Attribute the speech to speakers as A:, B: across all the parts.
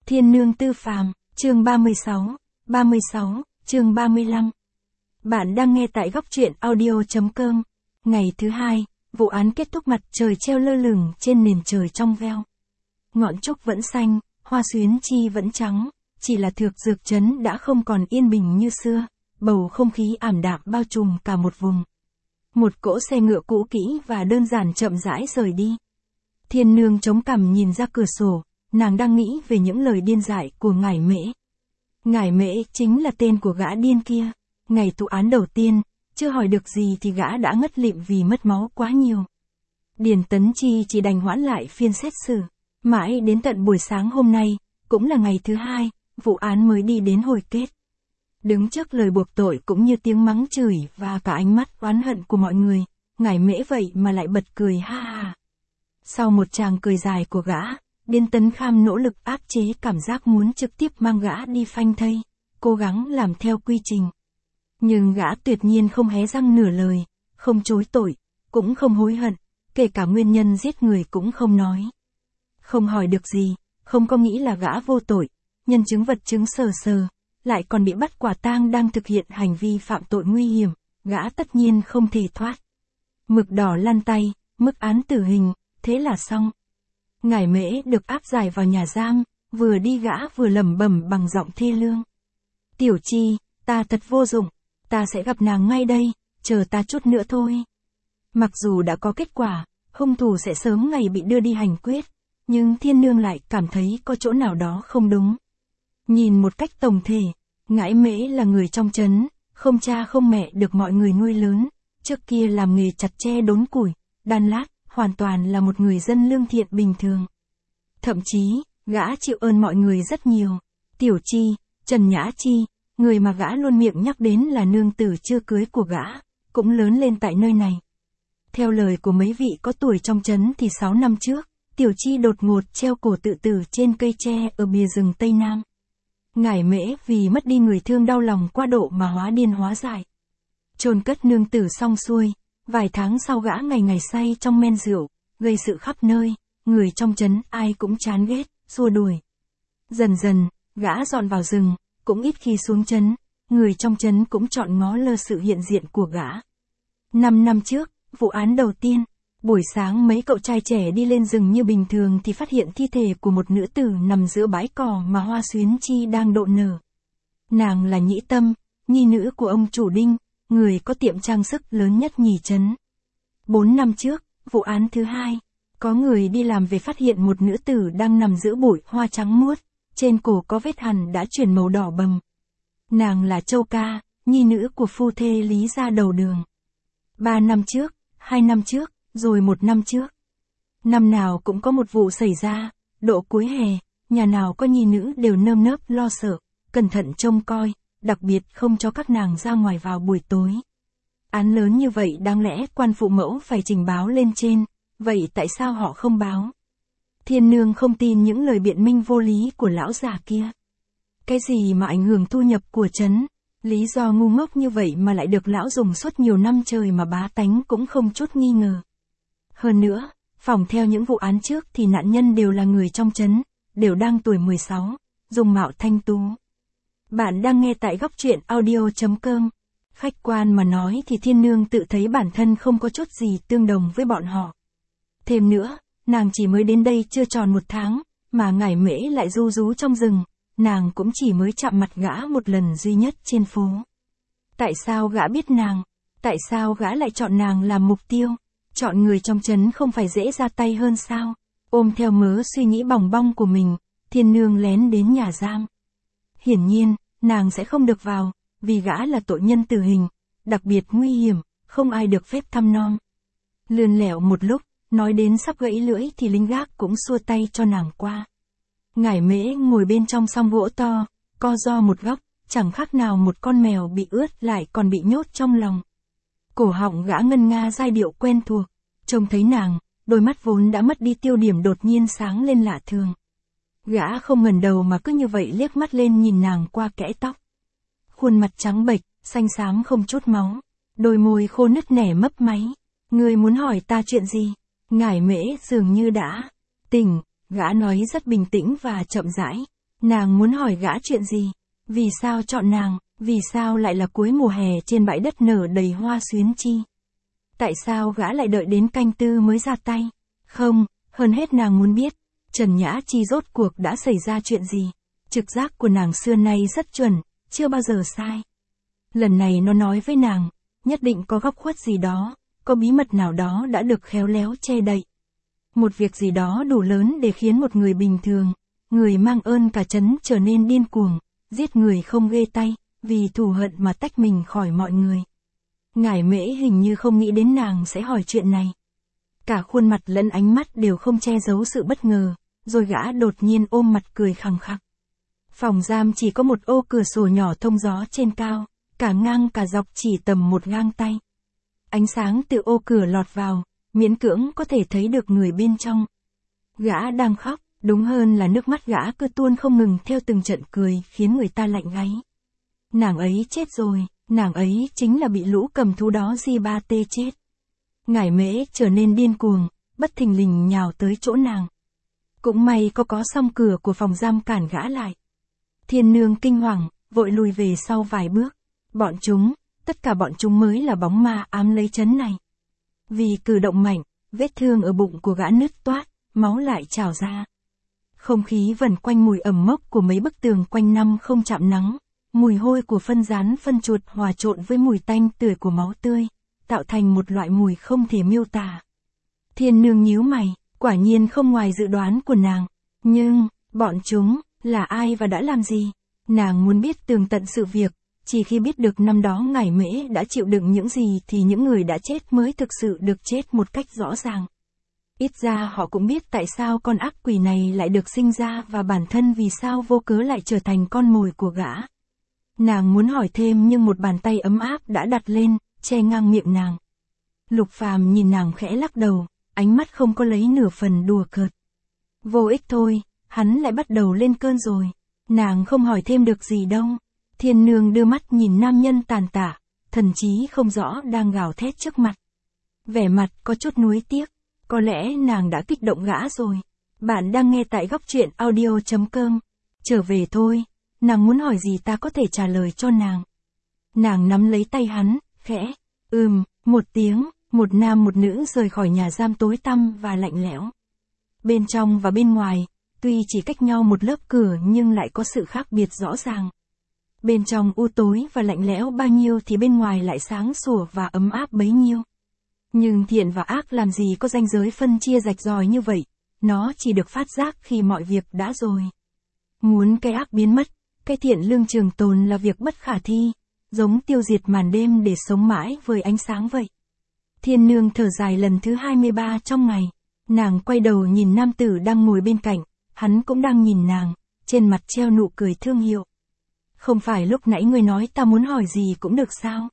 A: Thiên nương tư phàm, chương 36, chương 35. Bạn đang nghe tại góc truyện audio.com. Ngày thứ hai, vụ án kết thúc, mặt trời treo lơ lửng trên nền trời trong veo. Ngọn trúc vẫn xanh, hoa xuyến chi vẫn trắng, chỉ là Thược Dược Trấn đã không còn yên bình như xưa, bầu không khí ảm đạm bao trùm cả một vùng. Một cỗ xe ngựa cũ kỹ và đơn giản chậm rãi rời đi. Thiên nương chống cằm nhìn ra cửa sổ, nàng đang nghĩ về những lời điên dại của Ngải Mễ. Ngải Mễ chính là tên của gã điên kia. Ngày tụ án đầu tiên, chưa hỏi được gì thì gã đã ngất lịm vì mất máu quá nhiều. Điền Tấn Chi chỉ đành hoãn lại phiên xét xử. Mãi đến tận buổi sáng hôm nay, cũng là ngày thứ hai, vụ án mới đi đến hồi kết. Đứng trước lời buộc tội cũng như tiếng mắng chửi và cả ánh mắt oán hận của mọi người, Ngải Mễ vậy mà lại bật cười ha ha. Sau một tràng cười dài của gã, Điền Tấn Kham nỗ lực áp chế cảm giác muốn trực tiếp mang gã đi phanh thây, cố gắng làm theo quy trình. Nhưng gã tuyệt nhiên không hé răng nửa lời, không chối tội, cũng không hối hận, kể cả nguyên nhân giết người cũng không nói. Không hỏi được gì, không có nghĩ là gã vô tội, nhân chứng vật chứng sờ, lại còn bị bắt quả tang đang thực hiện hành vi phạm tội nguy hiểm, gã tất nhiên không thể thoát. Mực đỏ lăn tay, mức án tử hình, thế là xong. Ngải Mễ được áp giải vào nhà giam, vừa đi gã vừa lẩm bẩm bằng giọng thê lương. Tiểu Chi, ta thật vô dụng, ta sẽ gặp nàng ngay đây, chờ ta chút nữa thôi. Mặc dù đã có kết quả, hung thủ sẽ sớm ngày bị đưa đi hành quyết, nhưng thiên nương lại cảm thấy có chỗ nào đó không đúng. Nhìn một cách tổng thể, Ngải Mễ là người trong trấn, không cha không mẹ được mọi người nuôi lớn, trước kia làm nghề chặt tre đốn củi, đan lát, hoàn toàn là một người dân lương thiện bình thường. Thậm chí, gã chịu ơn mọi người rất nhiều. Tiểu Chi, Trần Nhã Chi, người mà gã luôn miệng nhắc đến là nương tử chưa cưới của gã, cũng lớn lên tại nơi này. Theo lời của mấy vị có tuổi trong trấn thì 6 năm trước, Tiểu Chi đột ngột treo cổ tự tử trên cây tre ở bìa rừng Tây Nam. Ngải Mễ vì mất đi người thương đau lòng qua độ mà hóa điên hóa dại. Chôn cất nương tử xong xuôi, vài tháng sau gã ngày ngày say trong men rượu, gây sự khắp nơi, người trong trấn ai cũng chán ghét, xua đuổi. Dần dần, gã dọn vào rừng, cũng ít khi xuống trấn, người trong trấn cũng chọn ngó lơ sự hiện diện của gã. 5 năm trước, vụ án đầu tiên, buổi sáng mấy cậu trai trẻ đi lên rừng như bình thường thì phát hiện thi thể của một nữ tử nằm giữa bãi cỏ mà Hoa Xuyến Chi đang độ nở. Nàng là Nhĩ Tâm, nhi nữ của ông chủ Đinh, người có tiệm trang sức lớn nhất nhì trấn. 4 năm trước, vụ án thứ hai, có người đi làm về phát hiện một nữ tử đang nằm giữa bụi hoa trắng muốt, trên cổ có vết hằn đã chuyển màu đỏ bầm. Nàng là Châu Ca, nhi nữ của phu thê Lý gia đầu đường. 3 năm trước, 2 năm trước, rồi 1 năm trước. Năm nào cũng có một vụ xảy ra, độ cuối hè, nhà nào có nhi nữ đều nơm nớp lo sợ, cẩn thận trông coi, đặc biệt không cho các nàng ra ngoài vào buổi tối. Án lớn như vậy đáng lẽ quan phụ mẫu phải trình báo lên trên, vậy tại sao họ không báo? Thiên nương không tin những lời biện minh vô lý của lão già kia. Cái gì mà ảnh hưởng thu nhập của trấn, lý do ngu ngốc như vậy mà lại được lão dùng suốt nhiều năm trời mà bá tánh cũng không chút nghi ngờ. Hơn nữa, phỏng theo những vụ án trước thì nạn nhân đều là người trong trấn, đều đang tuổi 16, dùng mạo thanh tú. Bạn đang nghe tại góc truyện audio.com. Khách quan mà nói thì thiên nương tự thấy bản thân không có chút gì tương đồng với bọn họ. Thêm nữa, nàng chỉ mới đến đây chưa tròn 1 tháng, mà Ngải Mễ lại ru rú trong rừng, nàng cũng chỉ mới chạm mặt gã một lần duy nhất trên phố. Tại sao gã biết nàng? Tại sao gã lại chọn nàng làm mục tiêu? Chọn người trong trấn không phải dễ ra tay hơn sao? Ôm theo mớ suy nghĩ bòng bong của mình, thiên nương lén đến nhà giam. Hiển nhiên, nàng sẽ không được vào, vì gã là tội nhân tử hình, đặc biệt nguy hiểm, không ai được phép thăm nom. Lươn lẹo một lúc, nói đến sắp gãy lưỡi thì lính gác cũng xua tay cho nàng qua. Ngải Mễ ngồi bên trong song gỗ to, co ro một góc, chẳng khác nào một con mèo bị ướt lại còn bị nhốt trong lòng. Cổ họng gã ngân nga giai điệu quen thuộc, trông thấy nàng, đôi mắt vốn đã mất đi tiêu điểm đột nhiên sáng lên lạ thường. Gã không ngẩng đầu mà cứ như vậy liếc mắt lên nhìn nàng qua kẽ tóc. Khuôn mặt trắng bệch, xanh xám không chút máu, đôi môi khô nứt nẻ mấp máy. Ngươi muốn hỏi ta chuyện gì? Ngải Mễ dường như đã tỉnh, gã nói rất bình tĩnh và chậm rãi. Nàng muốn hỏi gã chuyện gì? Vì sao chọn nàng? Vì sao lại là cuối mùa hè trên bãi đất nở đầy hoa xuyến chi? Tại sao gã lại đợi đến canh tư mới ra tay? Không, hơn hết nàng muốn biết, Trần Nhã Chi rốt cuộc đã xảy ra chuyện gì? Trực giác của nàng xưa nay rất chuẩn, chưa bao giờ sai. Lần này nó nói với nàng, nhất định có góc khuất gì đó, có bí mật nào đó đã được khéo léo che đậy. Một việc gì đó đủ lớn để khiến một người bình thường, người mang ơn cả trấn trở nên điên cuồng, giết người không ghê tay, vì thù hận mà tách mình khỏi mọi người. Ngải Mễ hình như không nghĩ đến nàng sẽ hỏi chuyện này. Cả khuôn mặt lẫn ánh mắt đều không che giấu sự bất ngờ, rồi gã đột nhiên ôm mặt cười khằng khặc. Phòng giam chỉ có một ô cửa sổ nhỏ thông gió trên cao, cả ngang cả dọc chỉ tầm một gang tay. Ánh sáng từ ô cửa lọt vào, miễn cưỡng có thể thấy được người bên trong. Gã đang khóc, đúng hơn là nước mắt gã cứ tuôn không ngừng theo từng trận cười khiến người ta lạnh gáy. Nàng ấy chết rồi, nàng ấy chính là bị lũ cầm thú đó Di-ba tê chết. Ngải Mễ trở nên điên cuồng, bất thình lình nhào tới chỗ nàng. Cũng may có song cửa của phòng giam cản gã lại. Thiên Nương kinh hoàng, vội lùi về sau vài bước. Tất cả bọn chúng mới là bóng ma ám lấy trấn này. Vì cử động mạnh, vết thương ở bụng của gã nứt toát, máu lại trào ra. Không khí vẩn quanh mùi ẩm mốc của mấy bức tường quanh năm không chạm nắng, mùi hôi của phân rán phân chuột hòa trộn với mùi tanh tưởi của máu tươi, tạo thành một loại mùi không thể miêu tả. Thiên Nương nhíu mày, quả nhiên không ngoài dự đoán của nàng. Nhưng, bọn chúng, là ai và đã làm gì? Nàng muốn biết tường tận sự việc, chỉ khi biết được năm đó Ngải Mễ đã chịu đựng những gì thì những người đã chết mới thực sự được chết một cách rõ ràng. Ít ra họ cũng biết tại sao con ác quỷ này lại được sinh ra và bản thân vì sao vô cớ lại trở thành con mồi của gã. Nàng muốn hỏi thêm nhưng một bàn tay ấm áp đã đặt lên, che ngang miệng nàng. Lục Phàm nhìn nàng khẽ lắc đầu, ánh mắt không có lấy nửa phần đùa cợt. Vô ích thôi, hắn lại bắt đầu lên cơn rồi. Nàng không hỏi thêm được gì đâu. Thiên Nương đưa mắt nhìn nam nhân tàn tạ, thần trí không rõ đang gào thét trước mặt. Vẻ mặt có chút nuối tiếc, có lẽ nàng đã kích động gã rồi. Bạn đang nghe tại góc truyện audio.com. Trở về thôi, nàng muốn hỏi gì ta có thể trả lời cho nàng. Nàng nắm lấy tay hắn, khẽ, một tiếng, một nam một nữ rời khỏi nhà giam tối tăm và lạnh lẽo. Bên trong và bên ngoài, tuy chỉ cách nhau một lớp cửa nhưng lại có sự khác biệt rõ ràng. Bên trong u tối và lạnh lẽo bao nhiêu thì bên ngoài lại sáng sủa và ấm áp bấy nhiêu. Nhưng thiện và ác làm gì có ranh giới phân chia rạch ròi như vậy, nó chỉ được phát giác khi mọi việc đã rồi. Muốn cái ác biến mất, cái thiện lương trường tồn là việc bất khả thi, giống tiêu diệt màn đêm để sống mãi với ánh sáng vậy. Thiên Nương thở dài lần thứ 23 trong ngày, nàng quay đầu nhìn nam tử đang ngồi bên cạnh, hắn cũng đang nhìn nàng, trên mặt treo nụ cười thương hiệu. Không phải lúc nãy ngươi nói ta muốn hỏi gì cũng được sao?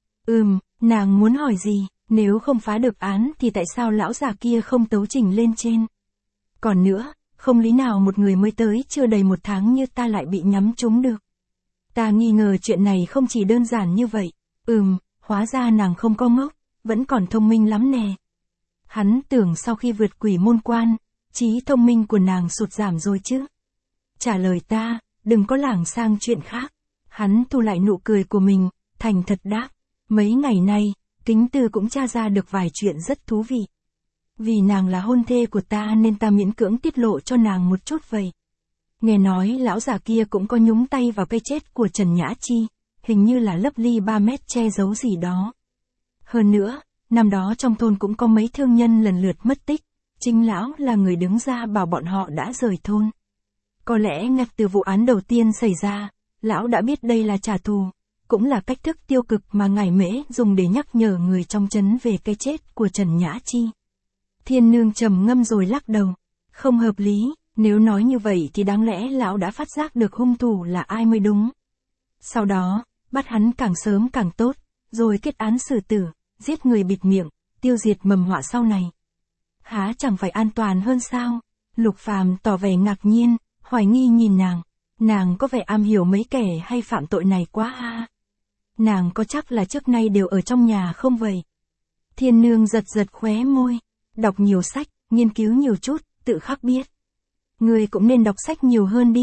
A: Nàng muốn hỏi gì, nếu không phá được án thì tại sao lão già kia không tấu trình lên trên? Còn nữa, không lý nào một người mới tới chưa đầy 1 tháng như ta lại bị nhắm trúng được. Ta nghi ngờ chuyện này không chỉ đơn giản như vậy. Hóa ra nàng không có ngốc, vẫn còn thông minh lắm nè. Hắn tưởng sau khi vượt quỷ môn quan, trí thông minh của nàng sụt giảm rồi chứ. Trả lời ta, đừng có lảng sang chuyện khác. Hắn thu lại nụ cười của mình, thành thật đáp. Mấy ngày nay, Kính Tư cũng tra ra được vài chuyện rất thú vị. Vì nàng là hôn thê của ta nên ta miễn cưỡng tiết lộ cho nàng một chút vậy. Nghe nói lão già kia cũng có nhúng tay vào cái chết của Trần Nhã Chi, hình như là lấp ly 3 mét che giấu gì đó. Hơn nữa, năm đó trong thôn cũng có mấy thương nhân lần lượt mất tích, chính lão là người đứng ra bảo bọn họ đã rời thôn. Có lẽ ngay từ vụ án đầu tiên xảy ra, lão đã biết đây là trả thù, cũng là cách thức tiêu cực mà Ngải Mễ dùng để nhắc nhở người trong trấn về cái chết của Trần Nhã Chi. Thiên Nương trầm ngâm rồi lắc đầu, không hợp lý, nếu nói như vậy thì đáng lẽ lão đã phát giác được hung thủ là ai mới đúng. Sau đó, bắt hắn càng sớm càng tốt, rồi kết án xử tử, giết người bịt miệng, tiêu diệt mầm họa sau này. Há chẳng phải an toàn hơn sao? Lục Phàm tỏ vẻ ngạc nhiên, hoài nghi nhìn nàng có vẻ am hiểu mấy kẻ hay phạm tội này quá ha. Nàng có chắc là trước nay đều ở trong nhà không vậy? Thiên Nương giật giật khóe môi, đọc nhiều sách, nghiên cứu nhiều chút, tự khắc biết. Ngươi cũng nên đọc sách nhiều hơn đi,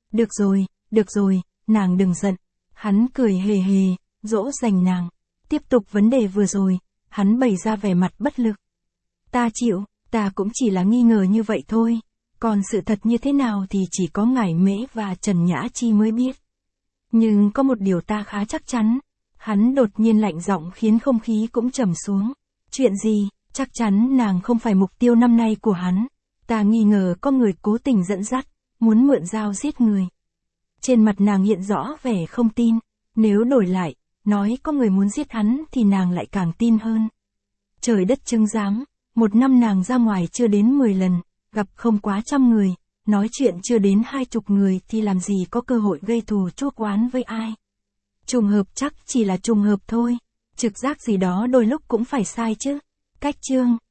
A: Được rồi, nàng đừng giận. Hắn cười hề hề, dỗ dành nàng. Tiếp tục vấn đề vừa rồi, hắn bày ra vẻ mặt bất lực. Ta chịu, ta cũng chỉ là nghi ngờ như vậy thôi. Còn sự thật như thế nào thì chỉ có Ngải Mễ và Trần Nhã Chi mới biết. Nhưng có một điều ta khá chắc chắn. Hắn đột nhiên lạnh giọng khiến không khí cũng trầm xuống. Chuyện gì? Chắc chắn nàng không phải mục tiêu năm nay của hắn. Ta nghi ngờ có người cố tình dẫn dắt, muốn mượn dao giết người. Trên mặt nàng hiện rõ vẻ không tin. Nếu đổi lại, nói có người muốn giết hắn thì nàng lại càng tin hơn. Trời đất chứng giám, một năm nàng ra ngoài chưa đến 10 lần, gặp không quá 100 người, nói chuyện chưa đến 20 người thì làm gì có cơ hội gây thù chuốc oán với ai. Trùng hợp chắc chỉ là trùng hợp thôi, trực giác gì đó đôi lúc cũng phải sai chứ. Cách chương